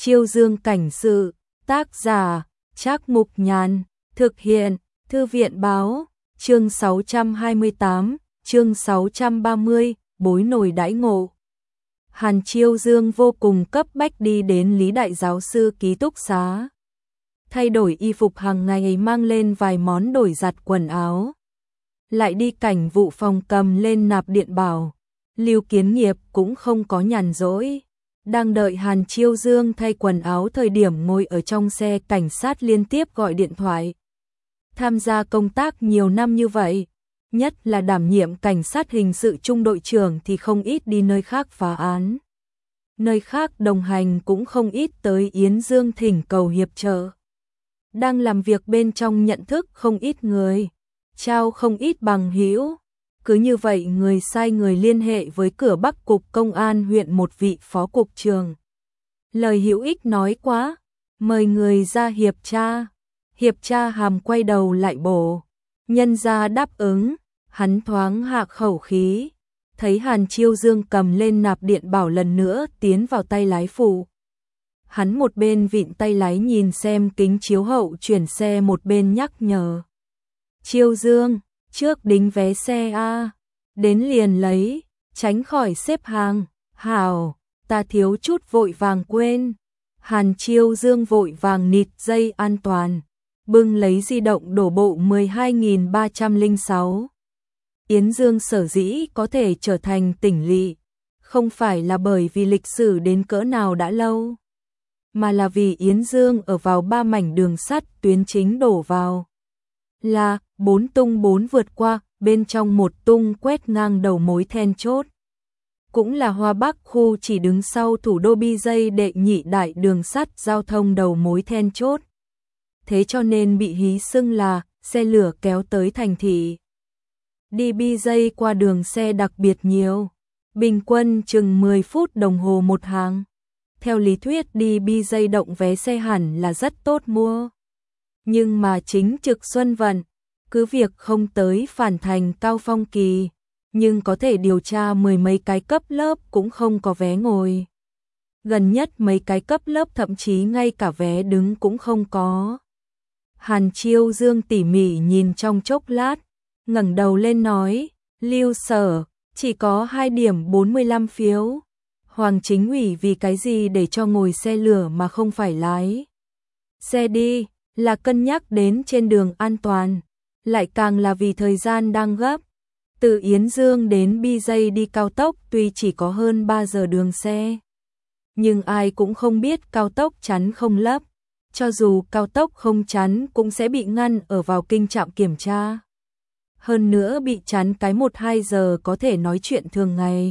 Chiêu Dương cảnh sự, tác giả, Trác Mục Nhàn, thực hiện, Thư viện báo, chương 628, chương 630, bối nổi đãi ngộ. Hàn Chiêu Dương vô cùng cấp bách đi đến Lý Đại Giáo sư ký túc xá. Thay đổi y phục hàng ngày, mang lên vài món đổi giặt quần áo. Lại đi cảnh vụ phòng cầm lên nạp điện bảo. Lưu Kiến Nghiệp cũng không có nhàn rỗi. Đang đợi Hàn Chiêu Dương thay quần áo thời điểm ngồi ở trong xe cảnh sát liên tiếp gọi điện thoại. Tham gia công tác nhiều năm như vậy, nhất là đảm nhiệm cảnh sát hình sự trung đội trưởng thì không ít đi nơi khác phá án. Nơi khác đồng hành cũng không ít tới Yến Dương thỉnh cầu hiệp trợ. Đang làm việc bên trong nhận thức không ít người, trao không ít bằng hữu. Cứ như vậy người sai người liên hệ với cửa Bắc Cục Công an huyện một vị phó cục trưởng. Lời hữu ích nói quá, mời người ra hiệp tra. Hiệp tra hàm quay đầu lại bổ. Nhân ra đáp ứng, hắn thoáng hạ khẩu khí. Thấy Hàn Chiêu Dương cầm lên nạp điện bảo lần nữa tiến vào tay lái phụ. Hắn một bên vịn tay lái nhìn xem kính chiếu hậu chuyển xe, một bên nhắc nhở. Chiêu Dương, trước đính vé xe a, đến liền lấy, tránh khỏi xếp hàng. Hảo, ta thiếu chút vội vàng quên. Hàn Chiêu Dương vội vàng nịt dây an toàn, bưng lấy di động đổ bộ 12.306. Yến Dương sở dĩ có thể trở thành tỉnh lỵ, không phải là bởi vì lịch sử đến cỡ nào đã lâu, mà là vì Yến Dương ở vào 3 mảnh đường sắt tuyến chính đổ vào. Là 4 tung 4 vượt qua, bên trong một tung quét ngang đầu mối then chốt. Cũng là Hoa Bắc khu chỉ đứng sau thủ đô BJ đệ nhị đại đường sắt giao thông đầu mối then chốt. Thế cho nên bị hí xưng là xe lửa kéo tới thành thị. Đi BJ qua đường xe đặc biệt nhiều, bình quân chừng 10 phút đồng hồ một hàng. Theo lý thuyết đi BJ động vé xe hẳn là rất tốt mua. Nhưng mà chính trực Xuân Vận, cứ việc không tới Phản Thành Cao Phong Kỳ, nhưng có thể điều tra 10 mấy cái cấp lớp cũng không có vé ngồi. Gần nhất mấy cái cấp lớp thậm chí ngay cả vé đứng cũng không có. Hàn Chiêu Dương tỉ mỉ nhìn trong chốc lát, ngẩng đầu lên nói, Lưu Sở, chỉ có 2 điểm 45 phiếu. Hoàng Chính ủy vì cái gì để cho ngồi xe lửa mà không phải lái xe đi, là cân nhắc đến trên đường an toàn, lại càng là vì thời gian đang gấp. Từ Yến Dương đến BJ đi cao tốc tuy chỉ có hơn 3 giờ đường xe, nhưng ai cũng không biết cao tốc chắn không lấp. Cho dù cao tốc không chắn cũng sẽ bị ngăn ở vào kinh trạm kiểm tra. Hơn nữa bị chắn cái 1-2 giờ có thể nói chuyện thường ngày.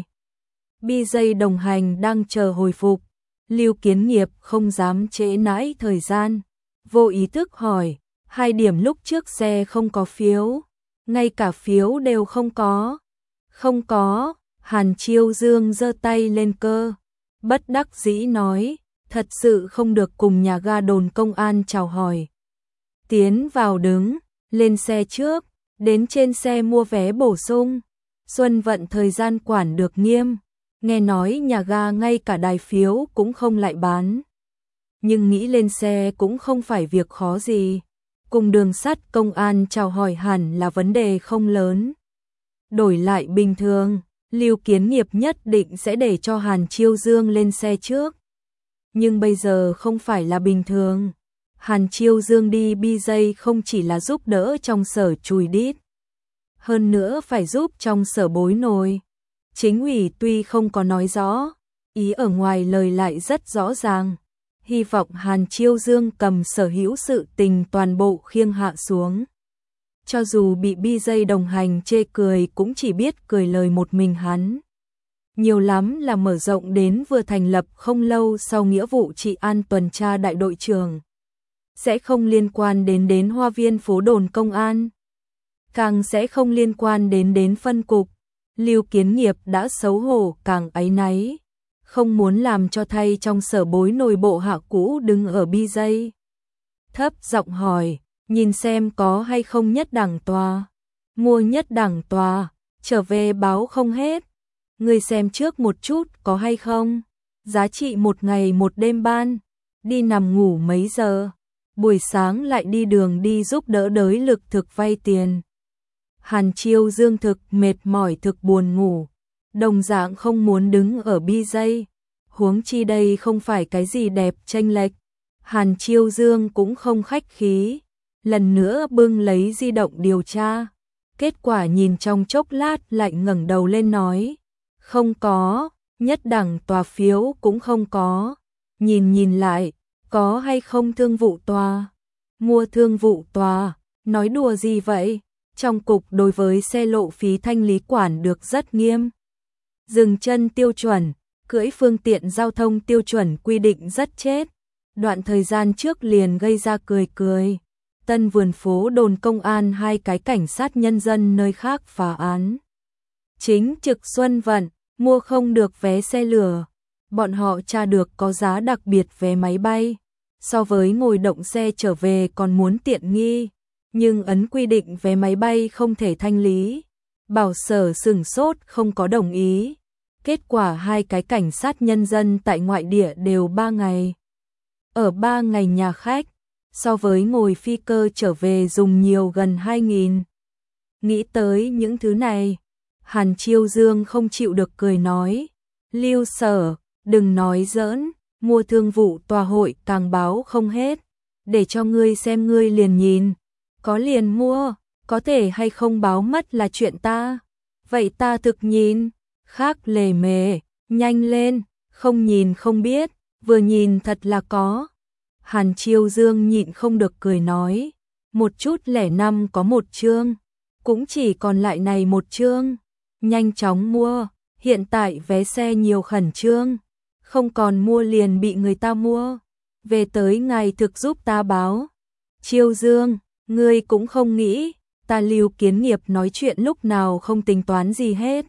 BJ đồng hành đang chờ hồi phục. Lưu Kiến Nghiệp không dám trễ nãi thời gian, vô ý thức hỏi, 2 điểm lúc trước xe không có phiếu, ngay cả phiếu đều không có. Không có, Hàn Chiêu Dương giơ tay lên cơ, bất đắc dĩ nói, thật sự không được cùng nhà ga đồn công an chào hỏi. Tiến vào đứng, lên xe trước, đến trên xe mua vé bổ sung. Xuân Vận thời gian quản được nghiêm, nghe nói nhà ga ngay cả đài phiếu cũng không lại bán. Nhưng nghĩ lên xe cũng không phải việc khó gì, cùng đường sắt công an chào hỏi hẳn là vấn đề không lớn. Đổi lại bình thường, Lưu Kiến Nghiệp nhất định sẽ để cho Hàn Chiêu Dương lên xe trước. Nhưng bây giờ không phải là bình thường. Hàn Chiêu Dương đi BJ không chỉ là giúp đỡ trong sở chùi đít, hơn nữa phải giúp trong sở bối nồi. Chính ủy tuy không có nói rõ, ý ở ngoài lời lại rất rõ ràng. Hy vọng Hàn Chiêu Dương cầm sở hữu sự tình toàn bộ khiêng hạ xuống. Cho dù bị BJ đồng hành chê cười cũng chỉ biết cười lời một mình hắn. Nhiều lắm là mở rộng đến vừa thành lập không lâu sau nghĩa vụ trị an tuần tra đại đội trưởng. Sẽ không liên quan đến hoa viên phố đồn công an. Càng sẽ không liên quan đến phân cục. Lưu Kiến Nghiệp đã xấu hổ càng áy náy, không muốn làm cho thay trong sở bối nồi bộ hạ cũ đứng ở BJ. Thấp giọng hỏi, nhìn xem có hay không nhất đẳng tòa. Mua nhất đẳng tòa, trở về báo không hết. Ngươi xem trước một chút có hay không? Giá trị 1 ngày 1 đêm ban. đi nằm ngủ mấy giờ, buổi sáng lại đi đường đi giúp đỡ đới lực thực vay tiền. Hàn Chiêu Dương thực mệt mỏi thực buồn ngủ, đồng dạng không muốn đứng ở BJ, huống chi đây không phải cái gì đẹp chênh lệch. Hàn Chiêu Dương cũng không khách khí, lần nữa bưng lấy di động điều tra, kết quả nhìn trong chốc lát lại ngẩng đầu lên nói, không có, nhất đẳng tòa phiếu cũng không có, nhìn lại, có hay không thương vụ tòa? Mua thương vụ tòa, nói đùa gì vậy? Trong cục đối với xe lộ phí thanh lý quản được rất nghiêm. Dừng chân tiêu chuẩn, cưỡi phương tiện giao thông tiêu chuẩn quy định rất chết. Đoạn thời gian trước liền gây ra cười. Tân Vườn Phố đồn công an 2 cái cảnh sát nhân dân nơi khác phá án. Chính trực Xuân Vận, mua không được vé xe lửa. Bọn họ tra được có giá đặc biệt vé máy bay. So với ngồi động xe trở về còn muốn tiện nghi. Nhưng ấn quy định vé máy bay không thể thanh lý. Bảo Sở sửng sốt không có đồng ý. Kết quả 2 cái cảnh sát nhân dân tại ngoại địa đều 3 ngày. Ở 3 ngày nhà khách, so với ngồi phi cơ trở về dùng nhiều gần 2.000. Nghĩ tới những thứ này, Hàn Chiêu Dương không chịu được cười nói, Lưu Sở, đừng nói giỡn, mua thương vụ tòa hội càng báo không hết, để cho ngươi xem ngươi liền nhìn, có liền mua, có thể hay không báo mất là chuyện ta, vậy ta thực nhìn, khác lề mề, nhanh lên, không nhìn không biết, vừa nhìn thật là có. Hàn Chiêu Dương nhịn không được cười nói, 105 có 1 chương, cũng chỉ còn lại này 1 chương, nhanh chóng mua, hiện tại vé xe nhiều khẩn trương, không còn mua liền bị người ta mua, về tới ngài thực giúp ta báo. Chiêu Dương, ngươi cũng không nghĩ, ta Lưu Kiến Nghiệp nói chuyện lúc nào không tính toán gì hết.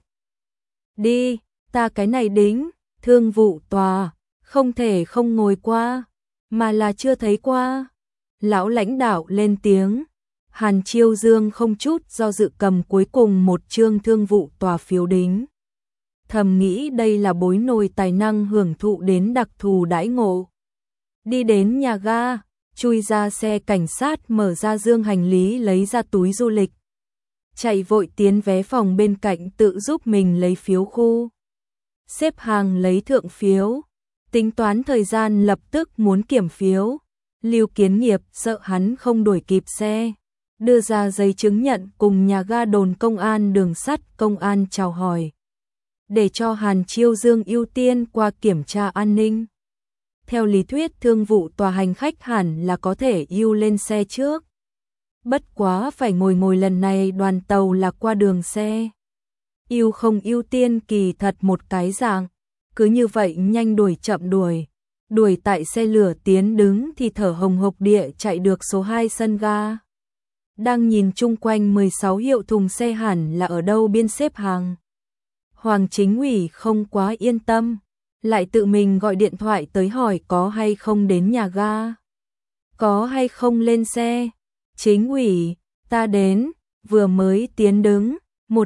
Đi, ta cái này đính, thương vụ tòa, không thể không ngồi qua, mà là chưa thấy qua. Lão lãnh đạo lên tiếng, Hàn Chiêu Dương không chút do dự cầm cuối cùng 1 chương thương vụ tòa phiếu đính. Thầm nghĩ đây là bối nồi tài năng hưởng thụ đến đặc thù đãi ngộ. Đi đến nhà ga, chui ra xe cảnh sát mở ra dương hành lý lấy ra túi du lịch. Chạy vội tiến vé phòng bên cạnh tự giúp mình lấy phiếu khu. Xếp hàng lấy thượng phiếu. Tính toán thời gian lập tức muốn kiểm phiếu. Lưu Kiến Nghiệp sợ hắn không đuổi kịp xe. Đưa ra giấy chứng nhận cùng nhà ga đồn công an đường sắt công an chào hỏi. Để cho Hàn Chiêu Dương ưu tiên qua kiểm tra an ninh. Theo lý thuyết thương vụ tòa hành khách hẳn là có thể ưu lên xe trước. Bất quá phải ngồi lần này đoàn tàu là qua đường xe. Ưu không ưu tiên kỳ thật một cái dạng. Cứ như vậy nhanh đuổi chậm đuổi tại xe lửa tiến đứng thì thở hồng hộc địa chạy được số 2 sân ga. Đang nhìn chung quanh 16 hiệu thùng xe hẳn là ở đâu biên xếp hàng. Hoàng Chính ủy không quá yên tâm, lại tự mình gọi điện thoại tới hỏi có hay không đến nhà ga. Có hay không lên xe. Chính ủy, ta đến, vừa mới tiến đứng,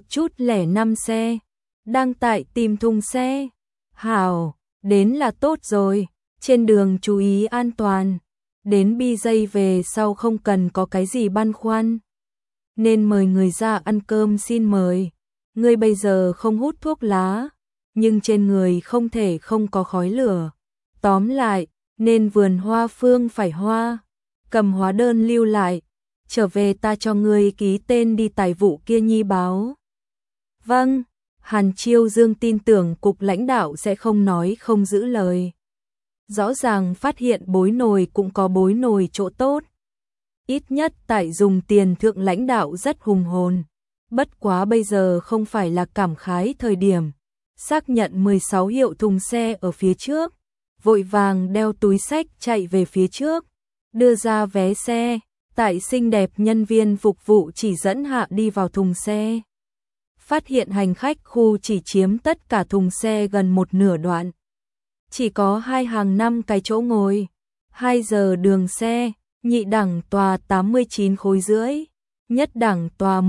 105 xe, đang tại tìm thùng xe. Hảo, đến là tốt rồi, trên đường chú ý an toàn, đến BJ về sau không cần có cái gì băn khoăn. Nên mời người ra ăn cơm xin mời, ngươi bây giờ không hút thuốc lá, nhưng trên người không thể không có khói lửa. Tóm lại, nên vườn hoa phương phải hoa, cầm hóa đơn lưu lại, trở về ta cho ngươi ký tên đi tài vụ kia nhi báo. Vâng. Hàn Chiêu Dương tin tưởng cục lãnh đạo sẽ không nói không giữ lời. Rõ ràng phát hiện bối nồi cũng có bối nồi chỗ tốt. Ít nhất tại dùng tiền thượng lãnh đạo rất hùng hồn. Bất quá bây giờ không phải là cảm khái thời điểm. Xác nhận 16 hiệu thùng xe ở phía trước. Vội vàng đeo túi xách chạy về phía trước. Đưa ra vé xe. Tại xinh đẹp nhân viên phục vụ chỉ dẫn hạ đi vào thùng xe. Phát hiện hành khách khu chỉ chiếm tất cả thùng xe gần 1/2 đoạn. Chỉ có 2 hàng 5 cái chỗ ngồi. 2 giờ đường xe, nhị đẳng tòa 89 khối rưỡi, nhất đẳng tòa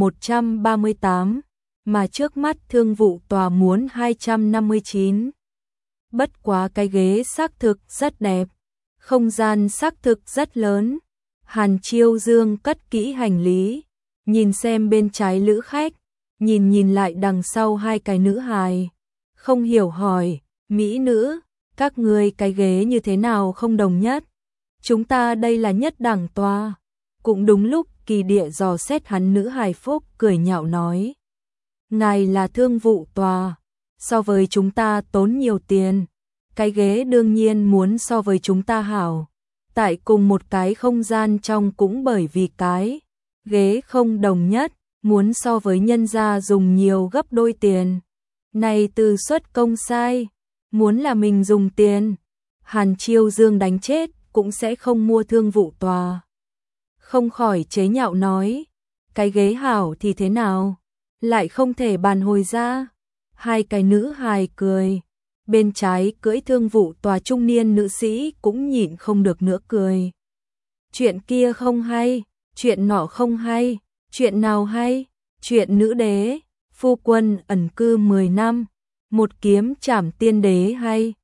138, mà trước mắt thương vụ tòa muốn 259. Bất quá cái ghế xác thực rất đẹp, Không gian xác thực rất lớn. Hàn Chiêu Dương cất kỹ hành lý, nhìn xem bên trái lữ khách, nhìn lại đằng sau hai cái nữ hài. Không hiểu hỏi, mỹ nữ, các ngươi cái ghế như thế nào không đồng nhất? Chúng ta đây là nhất đẳng toa. Cũng đúng lúc Kỳ Địa dò xét hắn, nữ hài phúc cười nhạo nói. Ngài là thương vụ tòa, so với chúng ta tốn nhiều tiền. Cái ghế đương nhiên muốn so với chúng ta hảo. Tại cùng một cái không gian trong cũng bởi vì cái ghế không đồng nhất, muốn so với nhân gia dùng nhiều gấp đôi tiền. Này từ xuất công sai, muốn là mình dùng tiền, Hàn Chiêu Dương đánh chết cũng sẽ không mua thương vụ tòa. Không khỏi chế nhạo nói, cái ghế hảo thì thế nào, lại không thể bàn hồi ra. Hai cái nữ hài cười, bên trái cưỡi thương vụ tòa trung niên nữ sĩ cũng nhịn không được nữa cười. Chuyện kia không hay, chuyện nọ không hay, chuyện nào hay, chuyện nữ đế, phu quân ẩn cư 10 năm, một kiếm trảm tiên đế hay.